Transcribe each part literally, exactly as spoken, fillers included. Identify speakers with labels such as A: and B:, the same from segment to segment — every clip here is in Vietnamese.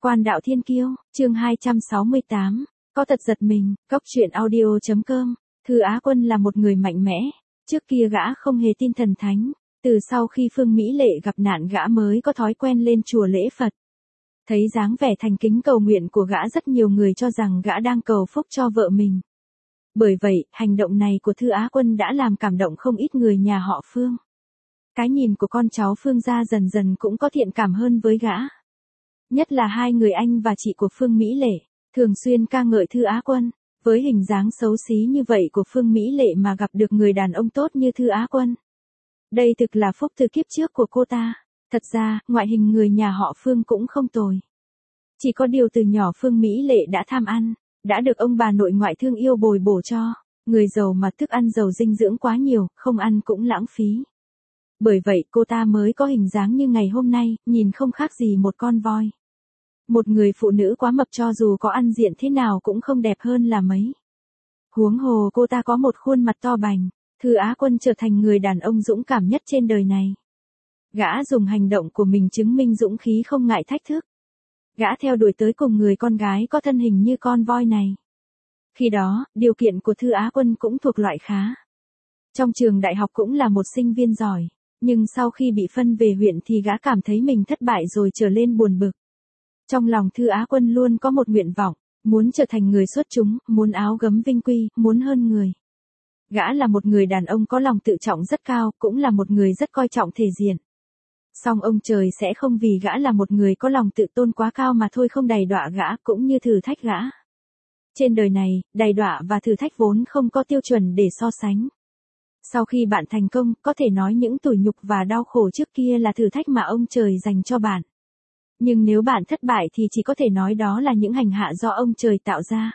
A: Quan đạo thiên kiêu, chương hai trăm sáu mươi tám, có thật giật mình, cóc truyện audio.com, Thư Á Quân là một người mạnh mẽ, trước kia gã không hề tin thần thánh, từ sau khi Phương Mỹ Lệ gặp nạn gã mới có thói quen lên chùa lễ Phật. Thấy dáng vẻ thành kính cầu nguyện của gã rất nhiều người cho rằng gã đang cầu phúc cho vợ mình. Bởi vậy, hành động này của Thư Á Quân đã làm cảm động không ít người nhà họ Phương. Cái nhìn của con cháu Phương gia dần dần cũng có thiện cảm hơn với gã. Nhất là hai người anh và chị của Phương Mỹ Lệ, thường xuyên ca ngợi Thư Á Quân. Với hình dáng xấu xí như vậy của Phương Mỹ Lệ mà gặp được người đàn ông tốt như Thư Á Quân. Đây thực là phúc từ kiếp trước của cô ta. Thật ra, ngoại hình người nhà họ Phương cũng không tồi. Chỉ có điều từ nhỏ Phương Mỹ Lệ đã tham ăn, đã được ông bà nội ngoại thương yêu bồi bổ cho. Người giàu mà thức ăn giàu dinh dưỡng quá nhiều, không ăn cũng lãng phí. Bởi vậy cô ta mới có hình dáng như ngày hôm nay, nhìn không khác gì một con voi. Một người phụ nữ quá mập cho dù có ăn diện thế nào cũng không đẹp hơn là mấy. Huống hồ cô ta có một khuôn mặt to bành, Thư Á Quân trở thành người đàn ông dũng cảm nhất trên đời này. Gã dùng hành động của mình chứng minh dũng khí không ngại thách thức. Gã theo đuổi tới cùng người con gái có thân hình như con voi này. Khi đó, điều kiện của Thư Á Quân cũng thuộc loại khá. Trong trường đại học cũng là một sinh viên giỏi, nhưng sau khi bị phân về huyện thì gã cảm thấy mình thất bại rồi trở lên buồn bực. Trong lòng Thư Á Quân luôn có một nguyện vọng, muốn trở thành người xuất chúng, muốn áo gấm vinh quy, muốn hơn người. Gã là một người đàn ông có lòng tự trọng rất cao, cũng là một người rất coi trọng thể diện. Song ông trời sẽ không vì gã là một người có lòng tự tôn quá cao mà thôi không đày đọa gã cũng như thử thách gã. Trên đời này, đày đọa và thử thách vốn không có tiêu chuẩn để so sánh. Sau khi bạn thành công, có thể nói những tủi nhục và đau khổ trước kia là thử thách mà ông trời dành cho bạn. Nhưng nếu bạn thất bại thì chỉ có thể nói đó là những hành hạ do ông trời tạo ra.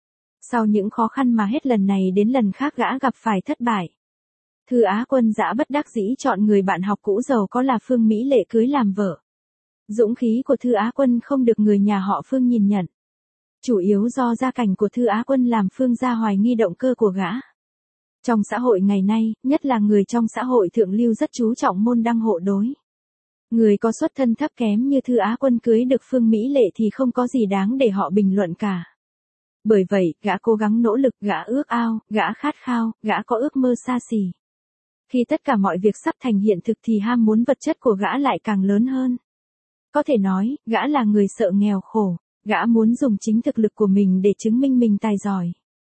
A: Sau những khó khăn mà hết lần này đến lần khác gã gặp phải thất bại. Thư Á Quân dã bất đắc dĩ chọn người bạn học cũ giàu có là Phương Mỹ Lệ cưới làm vợ. Dũng khí của Thư Á Quân không được người nhà họ Phương nhìn nhận. Chủ yếu do gia cảnh của Thư Á Quân làm Phương gia hoài nghi động cơ của gã. Trong xã hội ngày nay, nhất là người trong xã hội thượng lưu rất chú trọng môn đăng hộ đối. Người có xuất thân thấp kém như Thư Á Quân cưới được Phương Mỹ Lệ thì không có gì đáng để họ bình luận cả. Bởi vậy, gã cố gắng nỗ lực, gã ước ao, gã khát khao, gã có ước mơ xa xỉ. Khi tất cả mọi việc sắp thành hiện thực thì ham muốn vật chất của gã lại càng lớn hơn. Có thể nói, gã là người sợ nghèo khổ, gã muốn dùng chính thực lực của mình để chứng minh mình tài giỏi.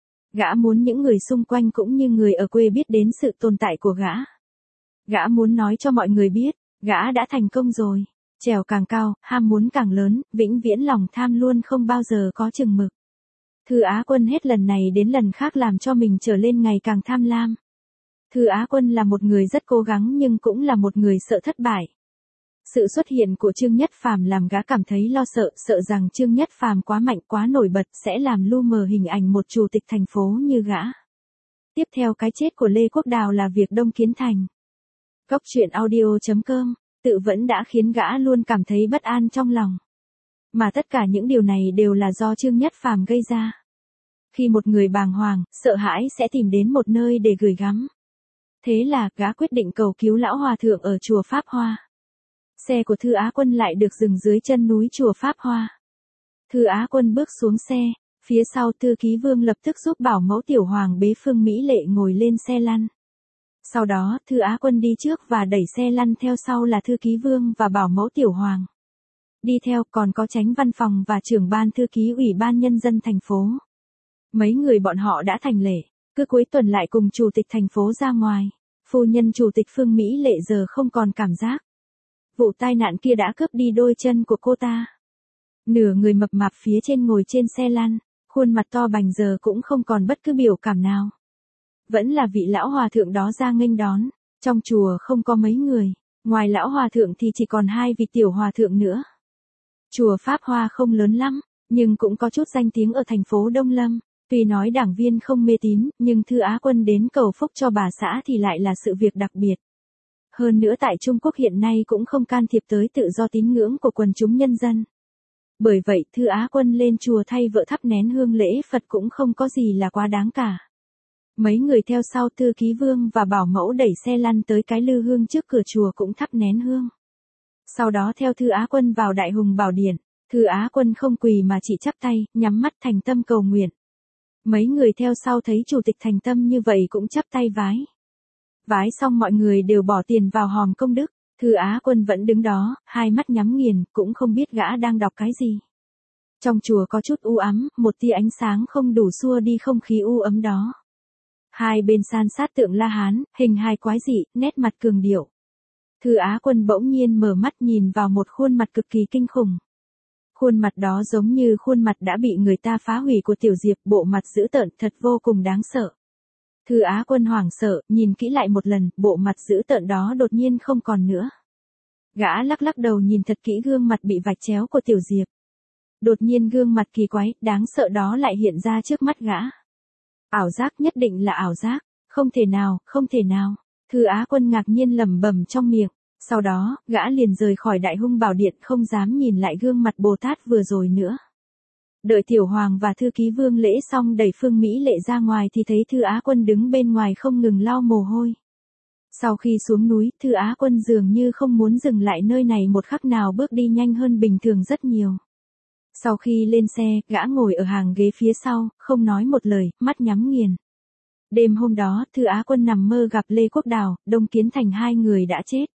A: Gã muốn những người xung quanh cũng như người ở quê biết đến sự tồn tại của gã. Gã muốn nói cho mọi người biết, gã đã thành công rồi. Trèo càng cao, ham muốn càng lớn, vĩnh viễn lòng tham luôn không bao giờ có chừng mực. Thư Á Quân hết lần này đến lần khác làm cho mình trở lên ngày càng tham lam. Thư Á Quân là một người rất cố gắng nhưng cũng là một người sợ thất bại. Sự xuất hiện của Trương Nhất Phàm làm gã cảm thấy lo sợ, sợ rằng Trương Nhất Phàm quá mạnh quá nổi bật sẽ làm lu mờ hình ảnh một chủ tịch thành phố như gã. Tiếp theo cái chết của Lê Quốc Đào là việc Đông Kiến Thành. Cóc truyện audio.com, tự vẫn đã khiến gã luôn cảm thấy bất an trong lòng. Mà tất cả những điều này đều là do Trương Nhất Phàm gây ra. Khi một người bàng hoàng, sợ hãi sẽ tìm đến một nơi để gửi gắm. Thế là, gã quyết định cầu cứu lão hòa thượng ở chùa Pháp Hoa. Xe của Thư Á Quân lại được dừng dưới chân núi chùa Pháp Hoa. Thư Á Quân bước xuống xe, phía sau Thư Ký Vương lập tức giúp bảo mẫu Tiểu Hoàng bế Phương Mỹ Lệ ngồi lên xe lăn. Sau đó, Thư Á Quân đi trước và đẩy xe lăn theo sau là Thư Ký Vương và bảo mẫu Tiểu Hoàng. Đi theo còn có Chánh Văn phòng và trưởng ban thư ký Ủy ban Nhân dân thành phố. Mấy người bọn họ đã thành lệ, cứ cuối tuần lại cùng chủ tịch thành phố ra ngoài. Phu nhân chủ tịch Phương Mỹ Lệ giờ không còn cảm giác. Vụ tai nạn kia đã cướp đi đôi chân của cô ta. Nửa người mập mạp phía trên ngồi trên xe lăn, khuôn mặt to bành giờ cũng không còn bất cứ biểu cảm nào. Vẫn là vị lão hòa thượng đó ra nghênh đón. Trong chùa không có mấy người, ngoài lão hòa thượng thì chỉ còn hai vị tiểu hòa thượng nữa. Chùa Pháp Hoa không lớn lắm, nhưng cũng có chút danh tiếng ở thành phố Đông Lâm. Tuy nói đảng viên không mê tín, nhưng Thư Á Quân đến cầu phúc cho bà xã thì lại là sự việc đặc biệt. Hơn nữa tại Trung Quốc hiện nay cũng không can thiệp tới tự do tín ngưỡng của quần chúng nhân dân. Bởi vậy, Thư Á Quân lên chùa thay vợ thắp nén hương lễ Phật cũng không có gì là quá đáng cả. Mấy người theo sau Thư Ký Vương và bảo mẫu đẩy xe lăn tới cái lư hương trước cửa chùa cũng thắp nén hương. Sau đó theo Thư Á Quân vào Đại Hùng Bảo Điện, Thư Á Quân không quỳ mà chỉ chắp tay, nhắm mắt thành tâm cầu nguyện. Mấy người theo sau thấy chủ tịch thành tâm như vậy cũng chắp tay vái. Vái xong mọi người đều bỏ tiền vào hòm công đức. Thư Á Quân vẫn đứng đó, hai mắt nhắm nghiền, cũng không biết gã đang đọc cái gì. Trong chùa có chút u ám, một tia ánh sáng không đủ xua đi không khí u ấm đó. Hai bên san sát tượng La Hán, hình hài quái dị, nét mặt cường điệu. Thư Á Quân bỗng nhiên mở mắt nhìn vào một khuôn mặt cực kỳ kinh khủng. Khuôn mặt đó giống như khuôn mặt đã bị người ta phá hủy của Tiểu Diệp, bộ mặt dữ tợn thật vô cùng đáng sợ. Thư Á Quân hoảng sợ, nhìn kỹ lại một lần, bộ mặt dữ tợn đó đột nhiên không còn nữa. Gã lắc lắc đầu nhìn thật kỹ gương mặt bị vạch chéo của Tiểu Diệp. Đột nhiên gương mặt kỳ quái, đáng sợ đó lại hiện ra trước mắt gã. Ảo giác, nhất định là ảo giác, không thể nào, không thể nào. Thư Á Quân ngạc nhiên lẩm bẩm trong miệng. Sau đó, gã liền rời khỏi Đại Hung Bảo Điện, không dám nhìn lại gương mặt Bồ Tát vừa rồi nữa. Đợi Tiểu Hoàng và Thư Ký Vương lễ xong đẩy Phương Mỹ Lệ ra ngoài thì thấy Thư Á Quân đứng bên ngoài không ngừng lau mồ hôi. Sau khi xuống núi, Thư Á Quân dường như không muốn dừng lại nơi này một khắc nào, bước đi nhanh hơn bình thường rất nhiều. Sau khi lên xe, gã ngồi ở hàng ghế phía sau, không nói một lời, mắt nhắm nghiền. Đêm hôm đó, Thư Á Quân nằm mơ gặp Lê Quốc Đào, Đông Kiến Thành, hai người đã chết.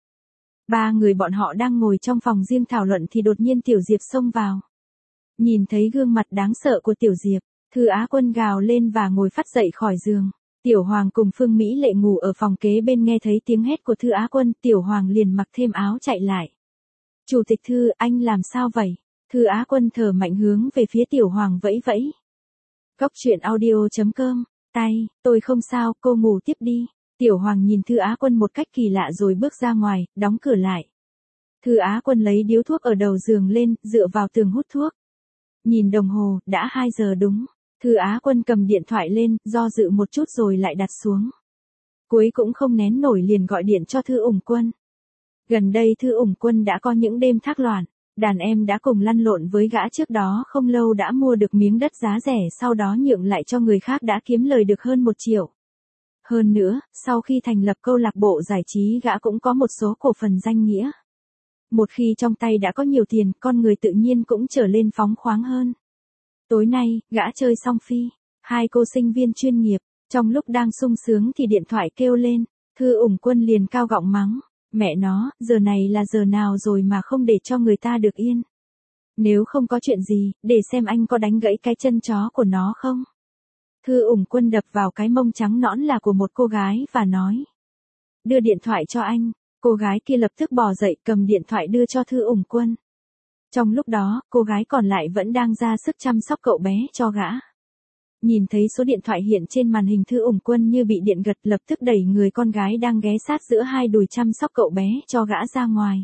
A: Ba người bọn họ đang ngồi trong phòng riêng thảo luận thì đột nhiên Tiểu Diệp xông vào. Nhìn thấy gương mặt đáng sợ của Tiểu Diệp, Thư Á Quân gào lên và ngồi phắt dậy khỏi giường. Tiểu Hoàng cùng Phương Mỹ Lệ ngủ ở phòng kế bên nghe thấy tiếng hét của Thư Á Quân, Tiểu Hoàng liền mặc thêm áo chạy lại. Chủ tịch Thư, anh làm sao vậy? Thư Á Quân thở mạnh hướng về phía Tiểu Hoàng vẫy vẫy. Cốc truyện audio chấm com, tay, tôi không sao, cô ngủ tiếp đi. Tiểu Hoàng nhìn Thư Á Quân một cách kỳ lạ rồi bước ra ngoài, đóng cửa lại. Thư Á Quân lấy điếu thuốc ở đầu giường lên, dựa vào tường hút thuốc. Nhìn đồng hồ, đã hai giờ đúng. Thư Á Quân cầm điện thoại lên, do dự một chút rồi lại đặt xuống. Cuối cũng không nén nổi liền gọi điện cho Thư Ủng Quân. Gần đây Thư Ủng Quân đã có những đêm thác loạn. Đàn em đã cùng lăn lộn với gã trước đó không lâu đã mua được miếng đất giá rẻ, sau đó nhượng lại cho người khác đã kiếm lời được hơn một triệu. Hơn nữa, sau khi thành lập câu lạc bộ giải trí gã cũng có một số cổ phần danh nghĩa. Một khi trong tay đã có nhiều tiền, con người tự nhiên cũng trở lên phóng khoáng hơn. Tối nay, gã chơi xong phi. Hai cô sinh viên chuyên nghiệp, trong lúc đang sung sướng thì điện thoại kêu lên. Thư Ủng Quân liền cao giọng mắng. Mẹ nó, giờ này là giờ nào rồi mà không để cho người ta được yên. Nếu không có chuyện gì, để xem anh có đánh gãy cái chân chó của nó không. Thư Ủng Quân đập vào cái mông trắng nõn là của một cô gái và nói. Đưa điện thoại cho anh. Cô gái kia lập tức bò dậy cầm điện thoại đưa cho Thư Ủng Quân. Trong lúc đó, cô gái còn lại vẫn đang ra sức chăm sóc cậu bé cho gã. Nhìn thấy số điện thoại hiện trên màn hình, Thư Ủng Quân như bị điện gật, lập tức đẩy người con gái đang ghé sát giữa hai đùi chăm sóc cậu bé cho gã ra ngoài.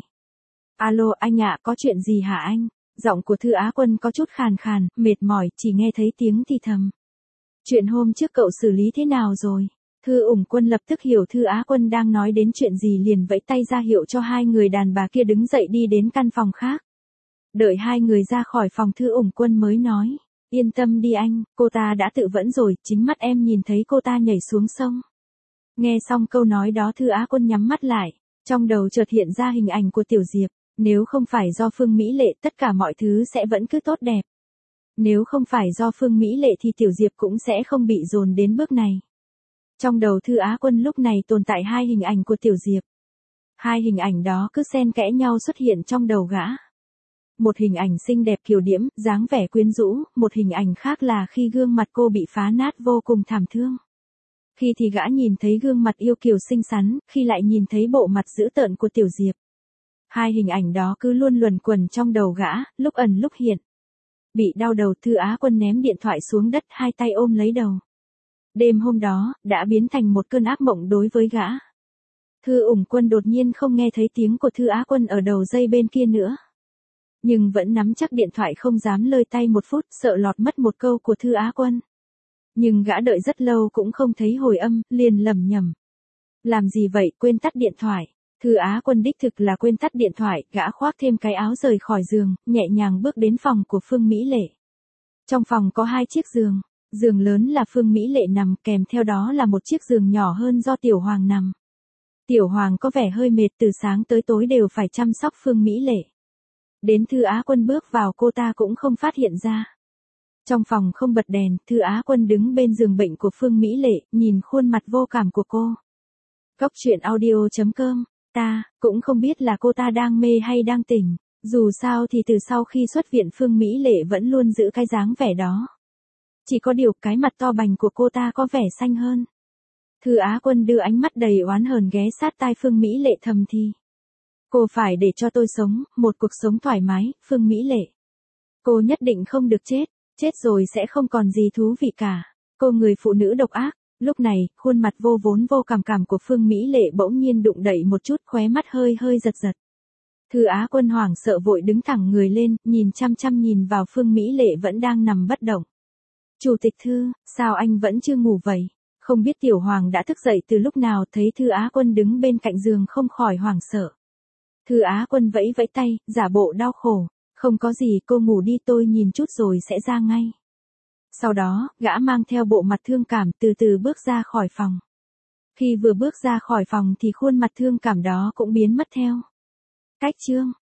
A: Alo anh ạ, có chuyện gì hả anh? Giọng của Thư Á Quân có chút khàn khàn, mệt mỏi, chỉ nghe thấy tiếng thì thầm. Chuyện hôm trước cậu xử lý thế nào rồi? Thư Ủng Quân lập tức hiểu Thư Á Quân đang nói đến chuyện gì, liền vẫy tay ra hiệu cho hai người đàn bà kia đứng dậy đi đến căn phòng khác. Đợi hai người ra khỏi phòng, Thư Ủng Quân mới nói. Yên tâm đi anh, cô ta đã tự vẫn rồi, chính mắt em nhìn thấy cô ta nhảy xuống sông. Nghe xong câu nói đó, Thư Á Quân nhắm mắt lại, trong đầu chợt hiện ra hình ảnh của Tiểu Diệp. Nếu không phải do Phương Mỹ Lệ, tất cả mọi thứ sẽ vẫn cứ tốt đẹp. Nếu không phải do Phương Mỹ Lệ thì Tiểu Diệp cũng sẽ không bị dồn đến bước này. Trong đầu Thư Á Quân lúc này tồn tại hai hình ảnh của Tiểu Diệp. Hai hình ảnh đó cứ xen kẽ nhau xuất hiện trong đầu gã. Một hình ảnh xinh đẹp kiều diễm, dáng vẻ quyến rũ, một hình ảnh khác là khi gương mặt cô bị phá nát vô cùng thảm thương. Khi thì gã nhìn thấy gương mặt yêu kiều xinh xắn, khi lại nhìn thấy bộ mặt dữ tợn của Tiểu Diệp. Hai hình ảnh đó cứ luôn luẩn quẩn trong đầu gã, lúc ẩn lúc hiện. Bị đau đầu, Thư Á Quân ném điện thoại xuống đất, hai tay ôm lấy đầu. Đêm hôm đó, đã biến thành một cơn ác mộng đối với gã. Thư Ủng Quân đột nhiên không nghe thấy tiếng của Thư Á Quân ở đầu dây bên kia nữa. Nhưng vẫn nắm chắc điện thoại không dám lơi tay một phút, sợ lọt mất một câu của Thư Á Quân. Nhưng gã đợi rất lâu cũng không thấy hồi âm, liền lẩm nhẩm. Làm gì vậy, quên tắt điện thoại. Thư Á Quân đích thực là quên tắt điện thoại, gã khoác thêm cái áo rời khỏi giường, nhẹ nhàng bước đến phòng của Phương Mỹ Lệ. Trong phòng có hai chiếc giường, giường lớn là Phương Mỹ Lệ nằm, kèm theo đó là một chiếc giường nhỏ hơn do Tiểu Hoàng nằm. Tiểu Hoàng có vẻ hơi mệt, từ sáng tới tối đều phải chăm sóc Phương Mỹ Lệ. Đến Thư Á Quân bước vào cô ta cũng không phát hiện ra. Trong phòng không bật đèn, Thư Á Quân đứng bên giường bệnh của Phương Mỹ Lệ, nhìn khuôn mặt vô cảm của cô. Cóc truyện audio chấm com, ta, cũng không biết là cô ta đang mê hay đang tỉnh. Dù sao thì từ sau khi xuất viện Phương Mỹ Lệ vẫn luôn giữ cái dáng vẻ đó. Chỉ có điều cái mặt to bành của cô ta có vẻ xanh hơn. Thư Á Quân đưa ánh mắt đầy oán hờn ghé sát tai Phương Mỹ Lệ thầm thì. Cô phải để cho tôi sống, một cuộc sống thoải mái, Phương Mỹ Lệ. Cô nhất định không được chết, chết rồi sẽ không còn gì thú vị cả. Cô người phụ nữ độc ác. Lúc này, khuôn mặt vô vốn vô cảm cảm của Phương Mỹ Lệ bỗng nhiên đụng đậy một chút, khóe mắt hơi hơi giật giật. Thư Á Quân hoảng sợ vội đứng thẳng người lên, nhìn chăm chăm nhìn vào Phương Mỹ Lệ vẫn đang nằm bất động. Chủ tịch Thư, sao anh vẫn chưa ngủ vậy? Không biết Tiểu Hoàng đã thức dậy từ lúc nào, thấy Thư Á Quân đứng bên cạnh giường không khỏi hoảng sợ. Thư Á Quân vẫy vẫy tay, giả bộ đau khổ. Không có gì, cô ngủ đi, tôi nhìn chút rồi sẽ ra ngay. Sau đó, gã mang theo bộ mặt thương cảm từ từ bước ra khỏi phòng. Khi vừa bước ra khỏi phòng thì khuôn mặt thương cảm đó cũng biến mất theo. Cách chương